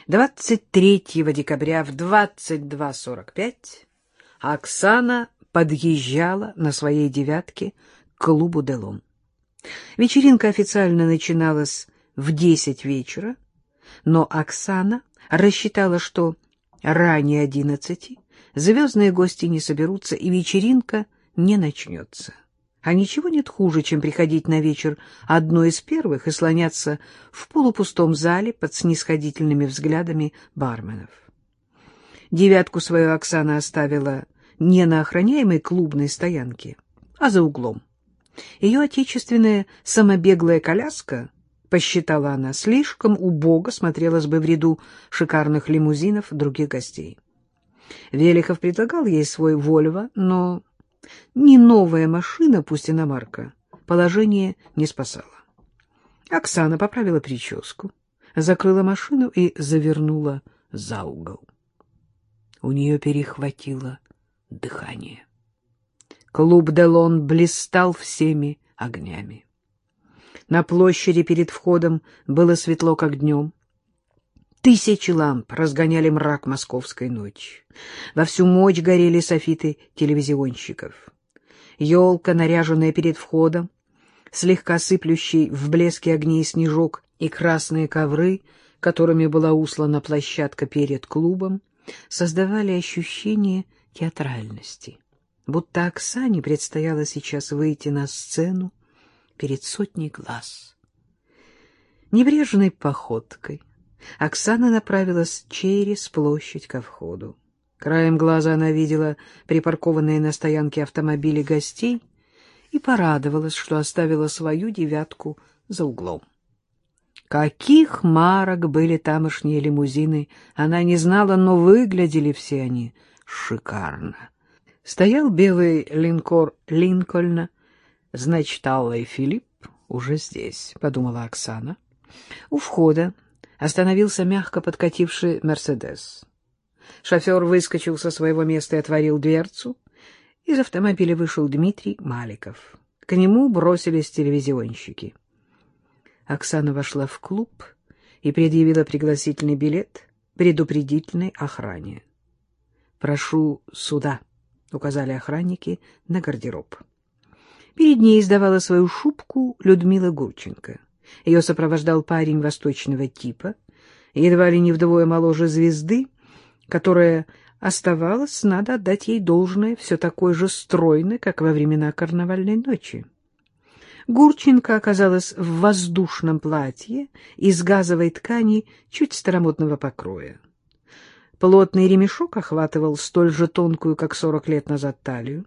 23 декабря в 22:45 Оксана подъезжала на своей «девятке» к клубу «Делон». Вечеринка официально начиналась в 10 вечера, но Оксана рассчитала, что ранее 11 звездные гости не соберутся и вечеринка не начнется. А ничего нет хуже, чем приходить на вечер одной из первых и слоняться в полупустом зале под снисходительными взглядами барменов. «Девятку» свою Оксана оставила не на охраняемой клубной стоянке, а за углом. Ее отечественная самобеглая коляска, посчитала она, слишком убого смотрелась бы в ряду шикарных лимузинов других гостей. Велихов предлагал ей свой «Вольво», но ни новая машина, пусть иномарка, положение не спасала. Оксана поправила прическу, закрыла машину и завернула за угол. У нее перехватило дыхание. Клуб «Делон» блистал всеми огнями. На площади перед входом было светло, как днем. Тысячи ламп разгоняли мрак московской ночи. Во всю мощь горели софиты телевизионщиков. Елка, наряженная перед входом, слегка сыплющий в блеске огней снежок и красные ковры, которыми была услана площадка перед клубом, создавали ощущение театральности, будто Оксане предстояло сейчас выйти на сцену перед сотней глаз. Небрежной походкой Оксана направилась через площадь ко входу. Краем глаза она видела припаркованные на стоянке автомобили гостей и порадовалась, что оставила свою «девятку» за углом. Каких марок были тамошние лимузины, она не знала, но выглядели все они шикарно. Стоял белый линкор Линкольна, значит, Алла и Филипп уже здесь, — подумала Оксана. У входа остановился мягко подкативший «Мерседес». Шофер выскочил со своего места и отворил дверцу. Из автомобиля вышел Дмитрий Маликов. К нему бросились телевизионщики. Оксана вошла в клуб и предъявила пригласительный билет предупредительной охране. «Прошу сюда», — указали охранники на гардероб. Перед ней издавала свою шубку Людмила Гурченко. Ее сопровождал парень восточного типа, едва ли не вдвое моложе Звезды, которая оставалась, надо отдать ей должное, все такой же стройной, как во времена карнавальной ночи. Гурченко оказалась в воздушном платье из газовой ткани чуть старомодного покроя. Плотный ремешок охватывал столь же тонкую, как 40 лет назад, талию.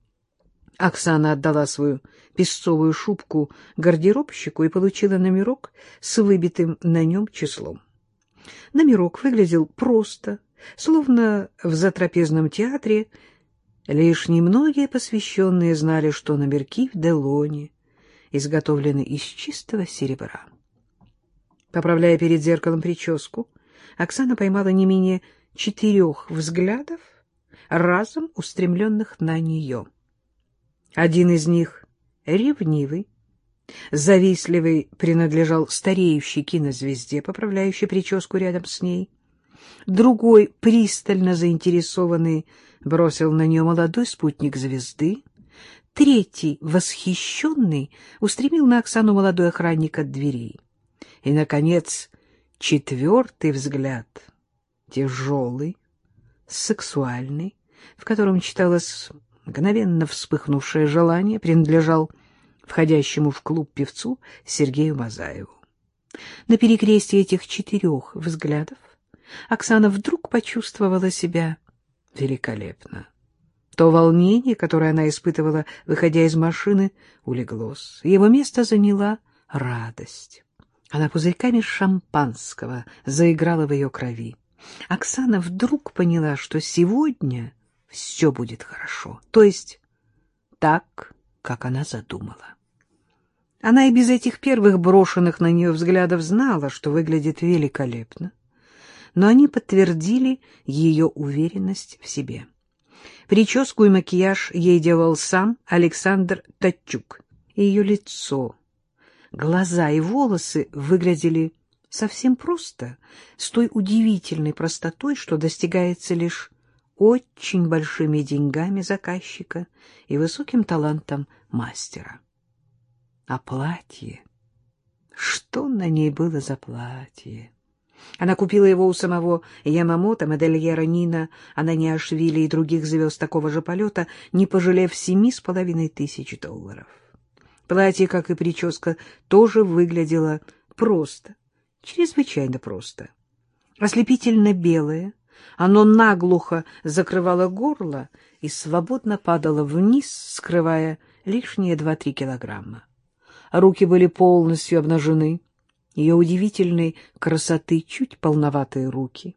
Оксана отдала свою песцовую шубку гардеробщику и получила номерок с выбитым на нем числом. Номерок выглядел просто, словно в затрапезном театре. Лишь немногие посвященные знали, что номерки в Делоне изготовлены из чистого серебра. Поправляя перед зеркалом прическу, Оксана поймала не менее 4 взглядов, разом устремленных на нее. Один из них, ревнивый, завистливый, принадлежал стареющей кинозвезде, поправляющей прическу рядом с ней. Другой, пристально заинтересованный, бросил на нее молодой спутник звезды. Третий, восхищенный, устремил на Оксану молодой охранник от дверей. И, наконец, 4-й взгляд, тяжелый, сексуальный, в котором читалось мгновенно вспыхнувшее желание, принадлежал входящему в клуб певцу Сергею Мазаеву. На перекрестии этих 4 взглядов Оксана вдруг почувствовала себя великолепно. То волнение, которое она испытывала, выходя из машины, улеглось. Его место заняла радость. Она пузырьками шампанского заиграла в ее крови. Оксана вдруг поняла, что сегодня все будет хорошо, то есть так, как она задумала. Она и без этих первых брошенных на нее взглядов знала, что выглядит великолепно, но они подтвердили ее уверенность в себе. Прическу и макияж ей делал сам Александр Татчук. Ее лицо, глаза и волосы выглядели совсем просто, с той удивительной простотой, что достигается лишь очень большими деньгами заказчика и высоким талантом мастера. А платье? Что на ней было за платье? Она купила его у самого Ямамото, модельера Нина Ананиашвили и других звезд такого же полета, не пожалев $7500. Платье, как и прическа, тоже выглядело просто, чрезвычайно просто. Ослепительно белое, оно наглухо закрывало горло и свободно падало вниз, скрывая лишние 2-3 килограмма. Руки были полностью обнажены, ее удивительной красоты чуть полноватые руки.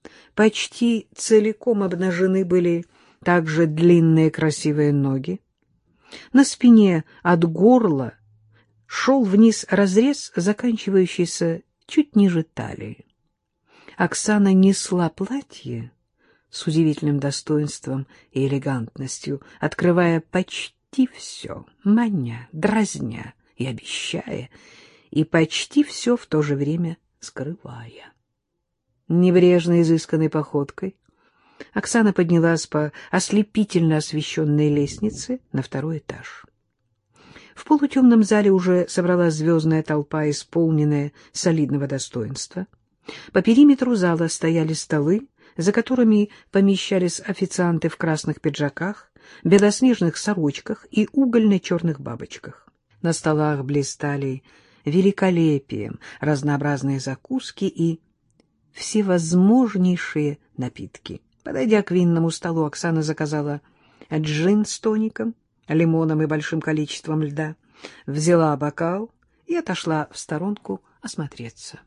Почти целиком обнажены были также длинные красивые ноги. На спине от горла шел вниз разрез, заканчивающийся чуть ниже талии. Оксана несла платье с удивительным достоинством и элегантностью, открывая почти все, маня, дразня и обещая, и почти все в то же время скрывая. Небрежно изысканной походкой Оксана поднялась по ослепительно освещенной лестнице на 2-й этаж. В полутемном зале уже собралась звездная толпа, исполненная солидного достоинства. По периметру зала стояли столы, за которыми помещались официанты в красных пиджаках, белоснежных сорочках и угольно-черных бабочках. На столах блистали великолепием разнообразные закуски и всевозможнейшие напитки. Подойдя к винному столу, Оксана заказала джин с тоником, лимоном и большим количеством льда, взяла бокал и отошла в сторонку осмотреться.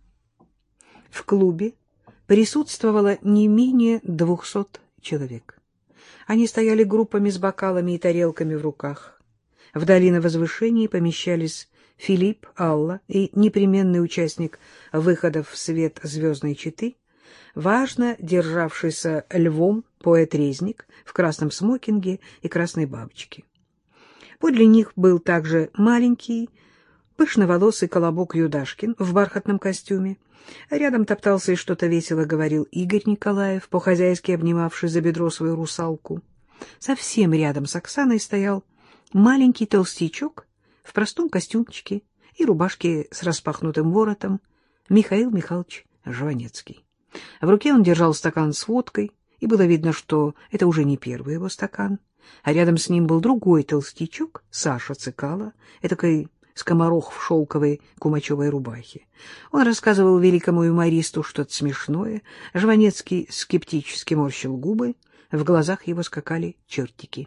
В клубе присутствовало не менее 200 человек. Они стояли группами с бокалами и тарелками в руках. Вдали на возвышении помещались Филипп, Алла и непременный участник выходов в свет звездной четы, важно державшийся львом поэт-резник в красном смокинге и красной бабочке. Подле них был также маленький, пышноволосый колобок Юдашкин в бархатном костюме. Рядом топтался и что-то весело говорил Игорь Николаев, по-хозяйски обнимавший за бедро свою русалку. Совсем рядом с Оксаной стоял маленький толстячок в простом костюмчике и рубашке с распахнутым воротом Михаил Михайлович Жванецкий. В руке он держал стакан с водкой, и было видно, что это уже не первый его стакан. А рядом с ним был другой толстячок, Саша Цикало, этакой скоморох в шелковой кумачевой рубахе. Он рассказывал великому юмористу что-то смешное. Жванецкий скептически морщил губы, в глазах его скакали чертики.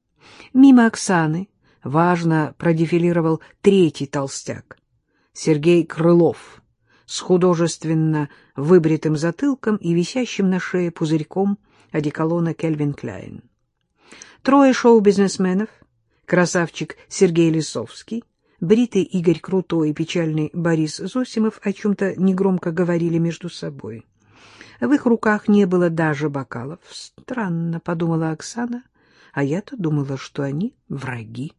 Мимо Оксаны важно продефилировал третий толстяк, Сергей Крылов, с художественно выбритым затылком и висящим на шее пузырьком одеколона Кельвин Кляйн. Трое шоу-бизнесменов, красавчик Сергей Лисовский, бритый Игорь Крутой и печальный Борис Зосимов о чем-то негромко говорили между собой. В их руках не было даже бокалов. Странно, — подумала Оксана, — а я-то думала, что они враги.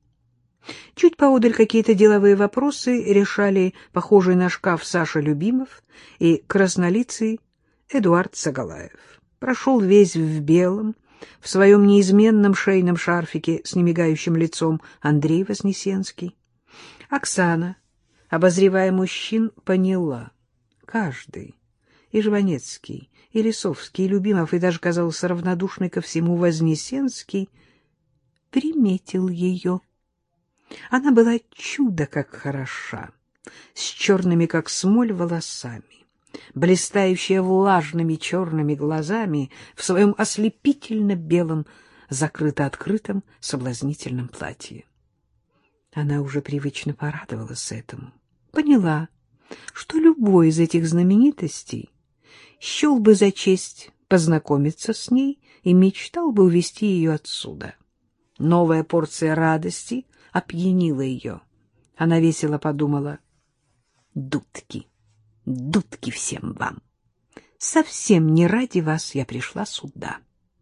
Чуть поодаль какие-то деловые вопросы решали похожий на шкаф Саша Любимов и краснолицый Эдуард Сагалаев. Прошел весь в белом, в своем неизменном шейном шарфике с немигающим лицом Андрей Вознесенский. Оксана, обозревая мужчин, поняла. Каждый, и Жванецкий, и Лисовский, и Любимов, и даже, казался равнодушный ко всему Вознесенский, приметил ее. Она была чудо как хороша, с черными, как смоль, волосами, блистающая влажными черными глазами в своем ослепительно-белом, закрыто-открытом, соблазнительном платье. Она уже привычно порадовалась этому, поняла, что любой из этих знаменитостей счел бы за честь познакомиться с ней и мечтал бы увезти ее отсюда. Новая порция радости опьянила ее. Она весело подумала: «Дудки, дудки всем вам! Совсем не ради вас я пришла сюда».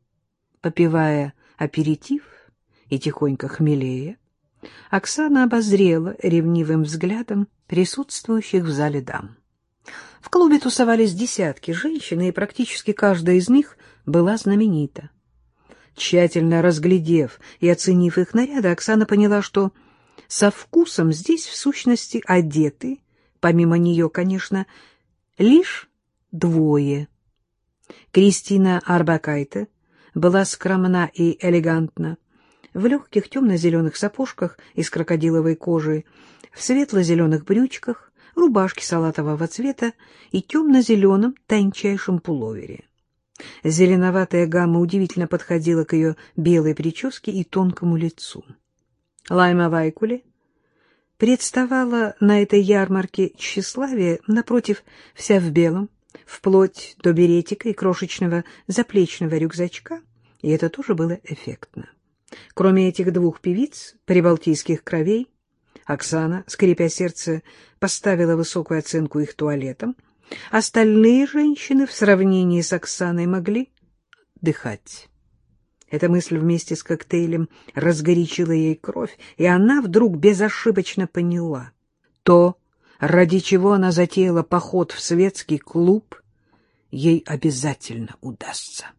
Попивая аперитив и тихонько хмелея, Оксана обозрела ревнивым взглядом присутствующих в зале дам. В клубе тусовались десятки женщин, и практически каждая из них была знаменита. Тщательно разглядев и оценив их наряды, Оксана поняла, что со вкусом здесь, в сущности, одеты, помимо нее, конечно, лишь двое. Кристина Арбакайте была скромна и элегантна, в легких темно-зеленых сапожках из крокодиловой кожи, в светло-зеленых брючках, рубашке салатового цвета и темно-зеленом тончайшем пуловере. Зеленоватая гамма удивительно подходила к ее белой прическе и тонкому лицу. Лайма Вайкуле представала на этой ярмарке тщеславия, напротив, вся в белом, вплоть до беретика и крошечного заплечного рюкзачка, и это тоже было эффектно. Кроме этих двух певиц прибалтийских кровей, Оксана, скрипя сердце, поставила высокую оценку их туалетам. Остальные женщины в сравнении с Оксаной могли дыхать. Эта мысль вместе с коктейлем разгорячила ей кровь, и она вдруг безошибочно поняла: то, ради чего она затеяла поход в светский клуб, ей обязательно удастся.